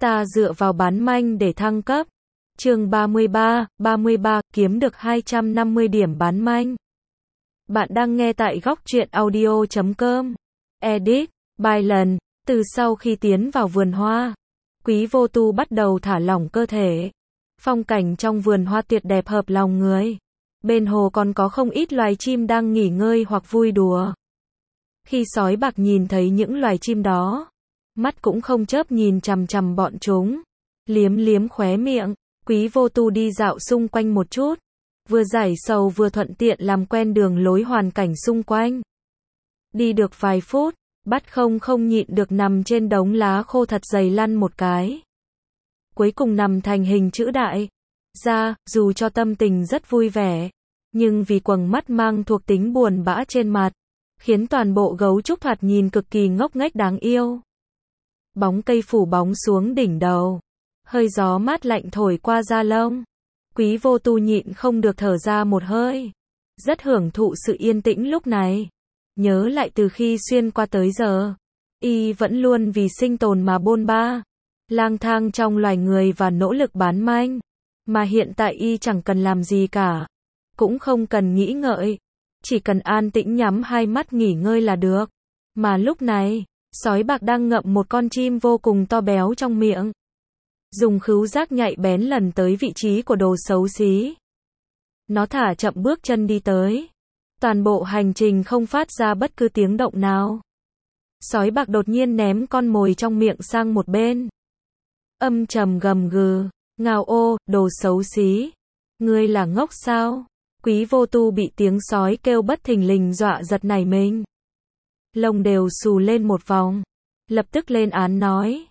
Ta dựa vào bán manh để thăng cấp. Chương 33, kiếm được 250 điểm bán manh. Bạn đang nghe tại góc truyện audio.com. Edit, by Lần. Từ sau khi tiến vào vườn hoa, Quý Vô Tu bắt đầu thả lỏng cơ thể. Phong cảnh trong vườn hoa tuyệt đẹp hợp lòng người. Bên hồ còn có không ít loài chim đang nghỉ ngơi hoặc vui đùa. Khi sói bạc nhìn thấy những loài chim đó, mắt cũng không chớp nhìn chằm chằm bọn chúng. Liếm liếm khóe miệng, Quý Vô Tu đi dạo xung quanh một chút. Vừa giải sầu vừa thuận tiện làm quen đường lối hoàn cảnh xung quanh. Đi được vài phút, Bắt không nhịn được nằm trên đống lá khô thật dày lăn một cái. Cuối cùng nằm thành hình chữ đại. Dù cho tâm tình rất vui vẻ, nhưng vì quầng mắt mang thuộc tính buồn bã trên mặt, khiến toàn bộ gấu trúc thoạt nhìn cực kỳ ngốc nghếch đáng yêu. Bóng cây phủ bóng xuống đỉnh đầu, hơi gió mát lạnh thổi qua da lông. Quý Vô Tu nhịn không được thở ra một hơi, rất hưởng thụ sự yên tĩnh lúc này. Nhớ lại từ khi xuyên qua tới giờ, y vẫn luôn vì sinh tồn mà bôn ba, lang thang trong loài người và nỗ lực bán manh. Mà hiện tại y chẳng cần làm gì cả, cũng không cần nghĩ ngợi, chỉ cần an tĩnh nhắm hai mắt nghỉ ngơi là được. Mà lúc này, sói bạc đang ngậm một con chim vô cùng to béo trong miệng. Dùng khứu giác nhạy bén lần tới vị trí của đồ xấu xí. Nó thả chậm bước chân đi tới. Toàn bộ hành trình không phát ra bất cứ tiếng động nào. Sói bạc đột nhiên ném con mồi trong miệng sang một bên. Âm trầm gầm gừ, ngao ô, đồ xấu xí. Ngươi là ngốc sao? Quý Vô Tu bị tiếng sói kêu bất thình lình dọa giật nảy mình. Lông đều xù lên một vòng. Lập tức lên án nói.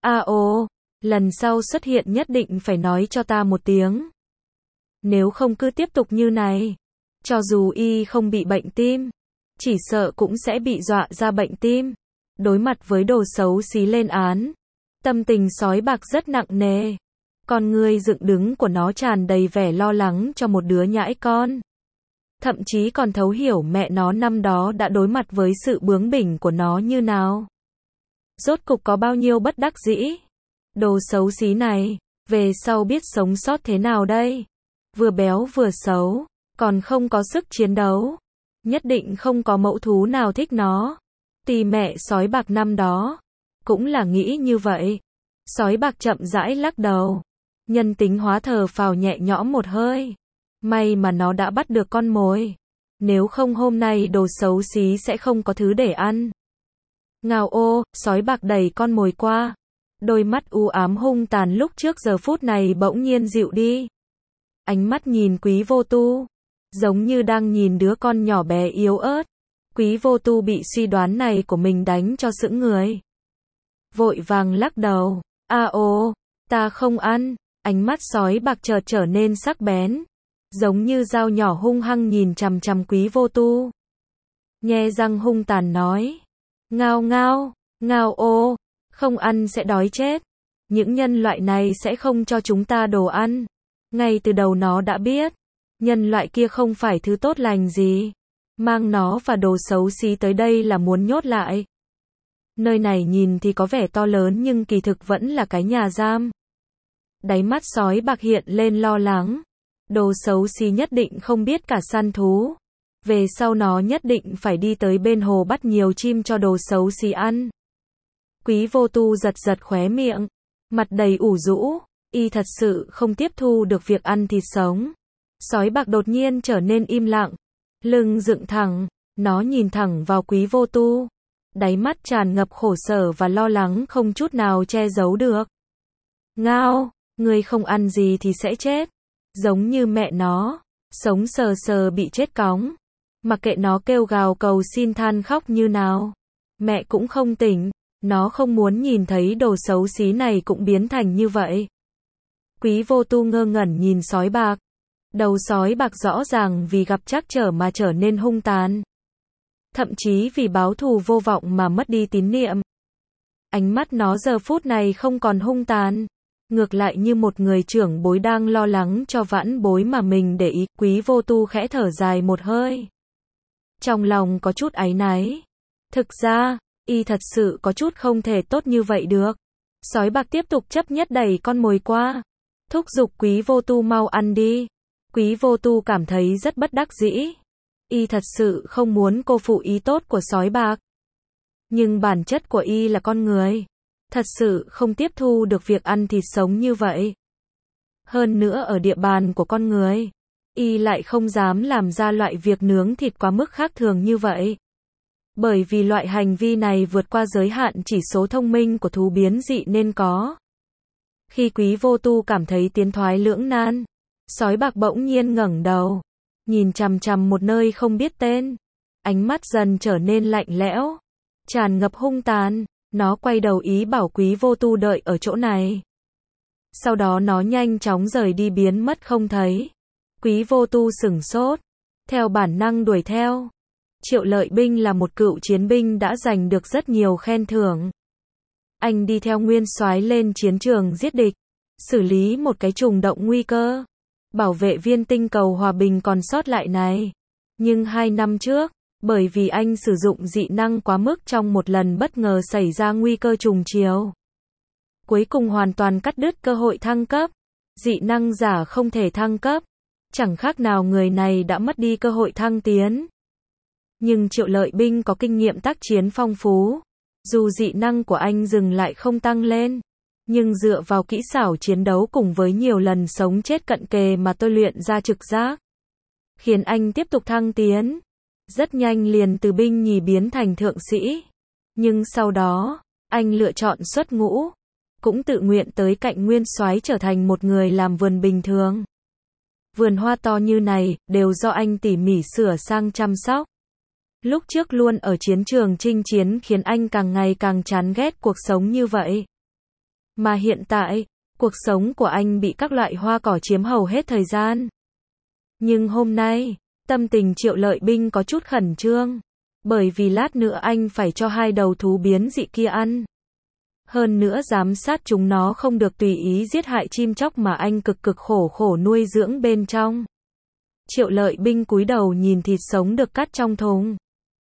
Lần sau xuất hiện nhất định phải nói cho ta một tiếng. Nếu không cứ tiếp tục như này, cho dù y không bị bệnh tim, chỉ sợ cũng sẽ bị dọa ra bệnh tim. Đối mặt với đồ xấu xí lên án, tâm tình sói bạc rất nặng nề. Con ngươi dựng đứng của nó tràn đầy vẻ lo lắng cho một đứa nhãi con. Thậm chí còn thấu hiểu mẹ nó năm đó đã đối mặt với sự bướng bỉnh của nó như nào. Rốt cục có bao nhiêu bất đắc dĩ. Đồ xấu xí này, về sau biết sống sót thế nào đây? Vừa béo vừa xấu, còn không có sức chiến đấu. Nhất định không có mẫu thú nào thích nó. Tì mẹ sói bạc năm đó, cũng là nghĩ như vậy. Sói bạc chậm rãi lắc đầu. Nhân tính hóa thở phào nhẹ nhõm một hơi. May mà nó đã bắt được con mồi. Nếu không hôm nay đồ xấu xí sẽ không có thứ để ăn. Ngao ô, sói bạc đẩy con mồi qua. Đôi mắt u ám hung tàn lúc trước giờ phút này bỗng nhiên dịu đi. Ánh mắt nhìn Quý Vô Tu, giống như đang nhìn đứa con nhỏ bé yếu ớt. Quý Vô Tu bị suy đoán này của mình đánh cho sững người. Vội vàng lắc đầu. Ta không ăn. Ánh mắt sói bạc chợt trở nên sắc bén, giống như dao nhỏ hung hăng nhìn chằm chằm Quý Vô Tu. Nhe răng hung tàn nói. Ngao ô, không ăn sẽ đói chết. Những nhân loại này sẽ không cho chúng ta đồ ăn. Ngay từ đầu nó đã biết, nhân loại kia không phải thứ tốt lành gì. Mang nó và đồ xấu xí tới đây là muốn nhốt lại. Nơi này nhìn thì có vẻ to lớn nhưng kỳ thực vẫn là cái nhà giam. Đáy mắt sói bạc hiện lên lo lắng. Đồ xấu xí nhất định không biết cả săn thú. Về sau nó nhất định phải đi tới bên hồ bắt nhiều chim cho đồ xấu xí ăn. Quý Vô Tu giật khóe miệng, mặt đầy ủ rũ. Y thật sự không tiếp thu được việc ăn thịt sống. Sói bạc đột nhiên trở nên im lặng, lưng dựng thẳng, nó nhìn thẳng vào Quý Vô Tu. Đáy mắt tràn ngập khổ sở và lo lắng không chút nào che giấu được. Ngao, ngươi không ăn gì thì sẽ chết. Giống như mẹ nó, sống sờ sờ bị chết cóng. Mặc kệ nó kêu gào cầu xin than khóc như nào, mẹ cũng không tỉnh. Nó không muốn nhìn thấy đồ xấu xí này cũng biến thành như vậy. Quý Vô Tu ngơ ngẩn nhìn sói bạc. Đầu sói bạc rõ ràng vì gặp trắc trở mà trở nên hung tàn. Thậm chí vì báo thù vô vọng mà mất đi tín niệm. Ánh mắt nó giờ phút này không còn hung tàn. Ngược lại như một người trưởng bối đang lo lắng cho vãn bối mà mình để ý. Quý Vô Tu khẽ thở dài một hơi. Trong lòng có chút áy náy. Thực ra, y thật sự có chút không thể tốt như vậy được. Sói bạc tiếp tục chấp nhất đẩy con mồi qua. Thúc giục Quý Vô Tu mau ăn đi. Quý Vô Tu cảm thấy rất bất đắc dĩ. Y thật sự không muốn cô phụ ý tốt của sói bạc. Nhưng bản chất của Y là con người. Thật sự không tiếp thu được việc ăn thịt sống như vậy. Hơn nữa ở địa bàn của con người, Y lại không dám làm ra loại việc nướng thịt quá mức khác thường như vậy. Bởi vì loại hành vi này vượt qua giới hạn chỉ số thông minh của thú biến dị nên có. Khi Quý Vô Tu cảm thấy tiến thoái lưỡng nan, sói bạc bỗng nhiên ngẩng đầu, nhìn chằm chằm một nơi không biết tên. Ánh mắt dần trở nên lạnh lẽo, tràn ngập hung tàn. Nó quay đầu ý bảo Quý Vô Tu đợi ở chỗ này. Sau đó nó nhanh chóng rời đi biến mất không thấy. Quý Vô Tu sửng sốt, theo bản năng đuổi theo. Triệu Lợi Binh là một cựu chiến binh đã giành được rất nhiều khen thưởng. Anh đi theo Nguyên Soái lên chiến trường giết địch, xử lý một cái trùng động nguy cơ, bảo vệ viên tinh cầu hòa bình còn sót lại này. Nhưng 2 năm trước, bởi vì anh sử dụng dị năng quá mức trong một lần bất ngờ xảy ra nguy cơ trùng chiều, cuối cùng hoàn toàn cắt đứt cơ hội thăng cấp. Dị năng giả không thể thăng cấp, chẳng khác nào người này đã mất đi cơ hội thăng tiến. Nhưng Triệu Lợi Binh có kinh nghiệm tác chiến phong phú. Dù dị năng của anh dừng lại không tăng lên, nhưng dựa vào kỹ xảo chiến đấu cùng với nhiều lần sống chết cận kề mà tôi luyện ra trực giác, khiến anh tiếp tục thăng tiến. Rất nhanh liền từ binh nhì biến thành thượng sĩ. Nhưng sau đó, anh lựa chọn xuất ngũ, cũng tự nguyện tới cạnh Nguyên Soái trở thành một người làm vườn bình thường. Vườn hoa to như này, đều do anh tỉ mỉ sửa sang chăm sóc. Lúc trước luôn ở chiến trường chinh chiến khiến anh càng ngày càng chán ghét cuộc sống như vậy. Mà hiện tại, cuộc sống của anh bị các loại hoa cỏ chiếm hầu hết thời gian. Nhưng hôm nay, tâm tình Triệu Lợi Binh có chút khẩn trương. Bởi vì lát nữa anh phải cho 2 đầu thú biến dị kia ăn. Hơn nữa giám sát chúng nó không được tùy ý giết hại chim chóc mà anh cực khổ nuôi dưỡng bên trong. Triệu Lợi Binh cúi đầu nhìn thịt sống được cắt trong thùng.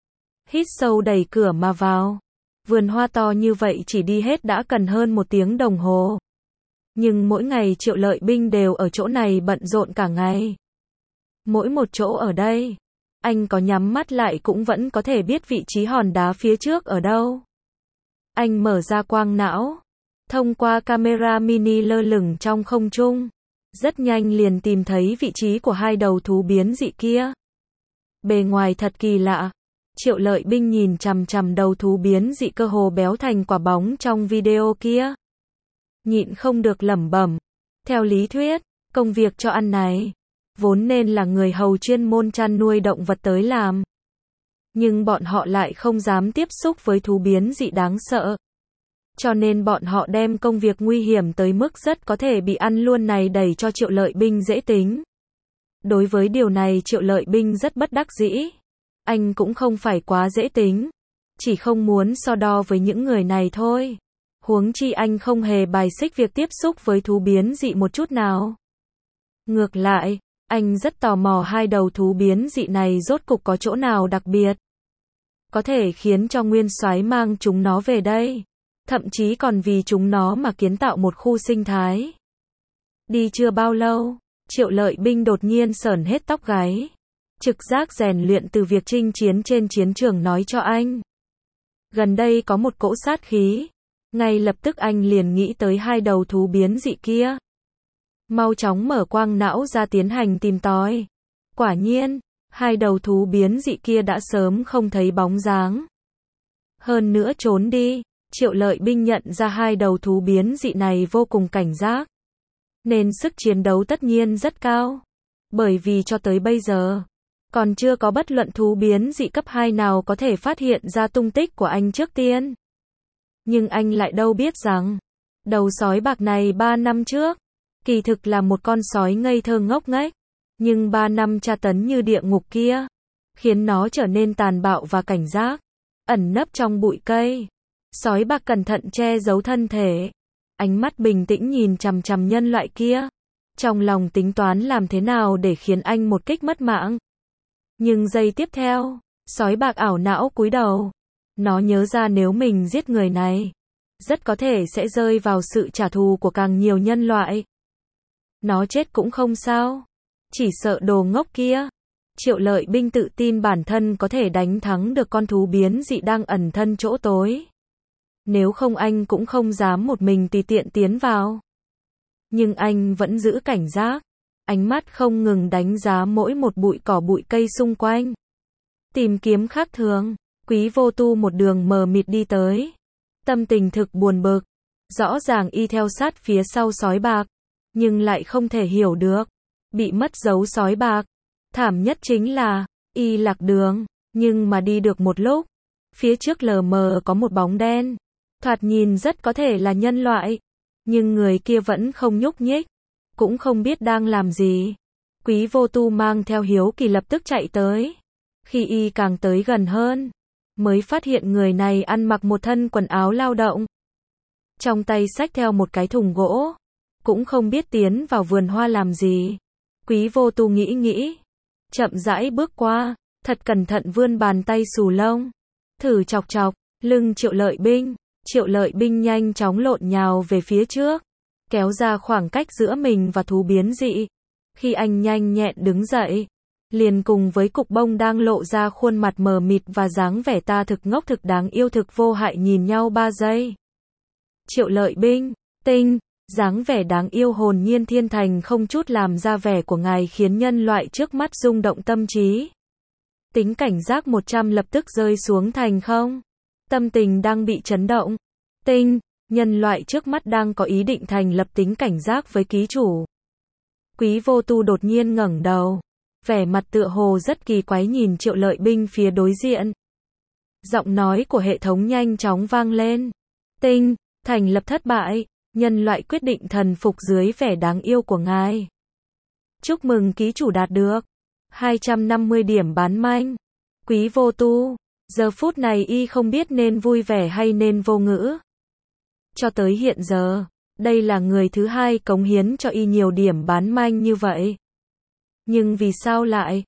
Hít sâu đẩy cửa mà vào. Vườn hoa to như vậy chỉ đi hết đã cần hơn 1 tiếng đồng hồ. Nhưng mỗi ngày Triệu Lợi Binh đều ở chỗ này bận rộn cả ngày. Mỗi một chỗ ở đây, anh có nhắm mắt lại cũng vẫn có thể biết vị trí hòn đá phía trước ở đâu. Anh mở ra quang não, thông qua camera mini lơ lửng trong không trung, rất nhanh liền tìm thấy vị trí của 2 đầu thú biến dị kia. Bề ngoài thật kỳ lạ. Triệu Lợi Binh nhìn chằm chằm đầu thú biến dị cơ hồ béo thành quả bóng trong video kia. Nhịn không được lẩm bẩm. Theo lý thuyết, công việc cho ăn này, vốn nên là người hầu chuyên môn chăn nuôi động vật tới làm. Nhưng bọn họ lại không dám tiếp xúc với thú biến dị đáng sợ. Cho nên bọn họ đem công việc nguy hiểm tới mức rất có thể bị ăn luôn này đẩy cho Triệu Lợi Binh dễ tính. Đối với điều này Triệu Lợi Binh rất bất đắc dĩ. Anh cũng không phải quá dễ tính, chỉ không muốn so đo với những người này thôi. Huống chi anh không hề bài xích việc tiếp xúc với thú biến dị một chút nào. Ngược lại, anh rất tò mò 2 đầu thú biến dị này rốt cục có chỗ nào đặc biệt, có thể khiến cho Nguyên Soái mang chúng nó về đây. Thậm chí còn vì chúng nó mà kiến tạo một khu sinh thái. Đi chưa bao lâu, Triệu Lợi Binh đột nhiên sởn hết tóc gáy. Trực giác rèn luyện từ việc chinh chiến trên chiến trường nói cho anh. Gần đây có một cỗ sát khí. Ngay lập tức anh liền nghĩ tới 2 đầu thú biến dị kia. Mau chóng mở quang não ra tiến hành tìm tòi. Quả nhiên, 2 đầu thú biến dị kia đã sớm không thấy bóng dáng. Hơn nữa trốn đi. Triệu Lợi Binh nhận ra 2 đầu thú biến dị này vô cùng cảnh giác. Nên sức chiến đấu tất nhiên rất cao. Bởi vì cho tới bây giờ, còn chưa có bất luận thú biến dị cấp 2 nào có thể phát hiện ra tung tích của anh trước tiên. Nhưng anh lại đâu biết rằng, đầu sói bạc này 3 năm trước, kỳ thực là một con sói ngây thơ ngốc nghếch. Nhưng 3 năm tra tấn như địa ngục kia, khiến nó trở nên tàn bạo và cảnh giác. Ẩn nấp trong bụi cây, sói bạc cẩn thận che giấu thân thể. Ánh mắt bình tĩnh nhìn chằm chằm nhân loại kia. Trong lòng tính toán làm thế nào để khiến anh một kích mất mạng. Nhưng giây tiếp theo, sói bạc ảo não cúi đầu. Nó nhớ ra nếu mình giết người này, rất có thể sẽ rơi vào sự trả thù của càng nhiều nhân loại. Nó chết cũng không sao. Chỉ sợ đồ ngốc kia. Triệu Lợi Binh tự tin bản thân có thể đánh thắng được con thú biến dị đang ẩn thân chỗ tối. Nếu không anh cũng không dám một mình tùy tiện tiến vào. Nhưng anh vẫn giữ cảnh giác. Ánh mắt không ngừng đánh giá mỗi một bụi cỏ bụi cây xung quanh. Tìm kiếm khác thường. Quý Vô Tu một đường mờ mịt đi tới. Tâm tình thực buồn bực. Rõ ràng y theo sát phía sau sói bạc. Nhưng lại không thể hiểu được. Bị mất dấu sói bạc. Thảm nhất chính là, y lạc đường. Nhưng mà đi được một lúc. Phía trước lờ mờ có một bóng đen. Thoạt nhìn rất có thể là nhân loại. Nhưng người kia vẫn không nhúc nhích. Cũng không biết đang làm gì. Quý Vô Tu mang theo hiếu kỳ lập tức chạy tới. Khi y càng tới gần hơn, mới phát hiện người này ăn mặc một thân quần áo lao động. Trong tay xách theo một cái thùng gỗ. Cũng không biết tiến vào vườn hoa làm gì. Quý Vô Tu nghĩ. Chậm rãi bước qua. Thật cẩn thận vươn bàn tay xù lông. Thử chọc chọc. Lưng Triệu Lợi Binh. Triệu Lợi Binh nhanh chóng lộn nhào về phía trước. Kéo ra khoảng cách giữa mình và thú biến dị. Khi anh nhanh nhẹn đứng dậy. Liền cùng với cục bông đang lộ ra khuôn mặt mờ mịt và dáng vẻ ta thực ngốc thực đáng yêu thực vô hại nhìn nhau 3 giây. Triệu Lợi Binh, tinh, dáng vẻ đáng yêu hồn nhiên thiên thành không chút làm ra vẻ của ngài khiến nhân loại trước mắt rung động tâm trí. Tính cảnh giác 100 lập tức rơi xuống thành không. Tâm tình đang bị chấn động. Tinh, nhân loại trước mắt đang có ý định thành lập tính cảnh giác với ký chủ. Quý Vô Tu đột nhiên ngẩng đầu. Vẻ mặt tựa hồ rất kỳ quái nhìn Triệu Lợi Binh phía đối diện. Giọng nói của hệ thống nhanh chóng vang lên. Tinh, thành lập thất bại, nhân loại quyết định thần phục dưới vẻ đáng yêu của ngài. Chúc mừng ký chủ đạt được 250 điểm bán manh. Quý Vô Tu, giờ phút này y không biết nên vui vẻ hay nên vô ngữ. Cho tới hiện giờ, đây là người thứ hai cống hiến cho y nhiều điểm bán manh như vậy. Nhưng vì sao lại,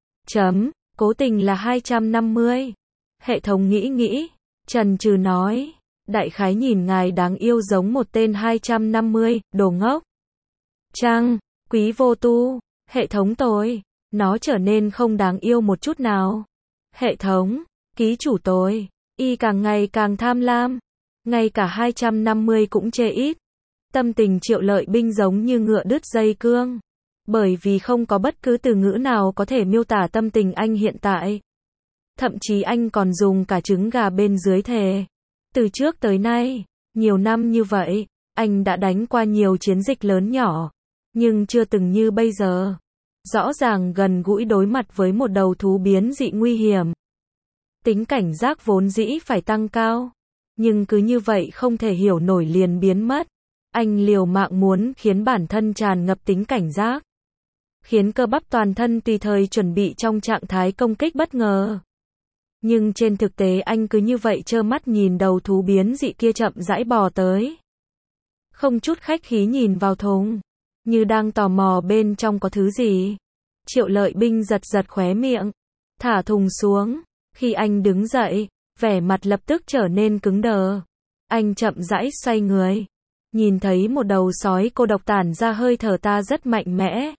cố tình là 250. Hệ thống nghĩ, chần chừ nói, đại khái nhìn ngài đáng yêu giống một tên 250, đồ ngốc. Chăng, Quý Vô Tu, hệ thống tôi, nó trở nên không đáng yêu một chút nào. Hệ thống, ký chủ tôi, y càng ngày càng tham lam, ngay cả 250 cũng chê ít. Tâm tình Triệu Lợi Binh giống như ngựa đứt dây cương. Bởi vì không có bất cứ từ ngữ nào có thể miêu tả tâm tình anh hiện tại. Thậm chí anh còn dùng cả trứng gà bên dưới thề. Từ trước tới nay, nhiều năm như vậy, anh đã đánh qua nhiều chiến dịch lớn nhỏ. Nhưng chưa từng như bây giờ. Rõ ràng gần gũi đối mặt với một đầu thú biến dị nguy hiểm. Tính cảnh giác vốn dĩ phải tăng cao. Nhưng cứ như vậy không thể hiểu nổi liền biến mất. Anh liều mạng muốn khiến bản thân tràn ngập tính cảnh giác. Khiến cơ bắp toàn thân tùy thời chuẩn bị trong trạng thái công kích bất ngờ. Nhưng trên thực tế anh cứ như vậy trơ mắt nhìn đầu thú biến dị kia chậm rãi bò tới. Không chút khách khí nhìn vào thùng. Như đang tò mò bên trong có thứ gì. Triệu Lợi Binh giật khóe miệng. Thả thùng xuống. Khi anh đứng dậy, vẻ mặt lập tức trở nên cứng đờ. Anh chậm rãi xoay người. Nhìn thấy một đầu sói cô độc tản ra hơi thở ta rất mạnh mẽ.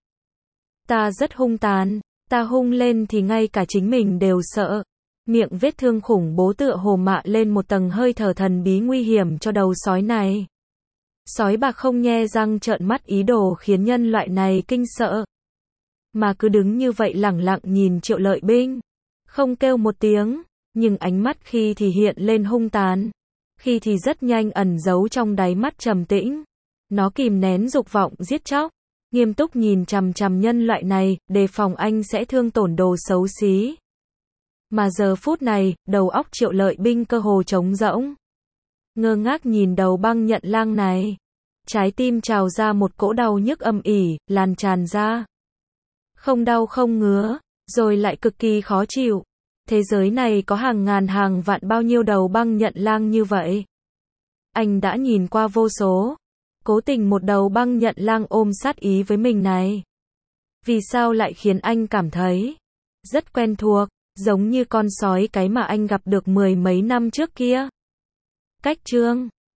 Ta rất hung tàn. Ta hung lên thì ngay cả chính mình đều sợ. Miệng vết thương khủng bố tựa hồ mạ lên một tầng hơi thở thần bí nguy hiểm cho đầu sói này. Sói bạc không nhe răng trợn mắt ý đồ khiến nhân loại này kinh sợ. Mà cứ đứng như vậy lẳng lặng nhìn Triệu Lợi Binh. Không kêu một tiếng, nhưng ánh mắt khi thì hiện lên hung tàn. Khi thì rất nhanh ẩn giấu trong đáy mắt trầm tĩnh. Nó kìm nén dục vọng giết chóc. Nghiêm túc nhìn chằm chằm nhân loại này, đề phòng anh sẽ thương tổn đồ xấu xí. Mà giờ phút này, đầu óc Triệu Lợi Binh cơ hồ trống rỗng. Ngơ ngác nhìn đầu băng nhận lang này. Trái tim trào ra một cỗ đau nhức âm ỉ, lan tràn ra. Không đau không ngứa, rồi lại cực kỳ khó chịu. Thế giới này có hàng ngàn hàng vạn bao nhiêu đầu băng nhận lang như vậy. Anh đã nhìn qua vô số. Cố tình một đầu băng nhận lang ôm sát ý với mình này. Vì sao lại khiến anh cảm thấy rất quen thuộc, giống như con sói cái mà anh gặp được 10 mấy năm trước kia. Cách chương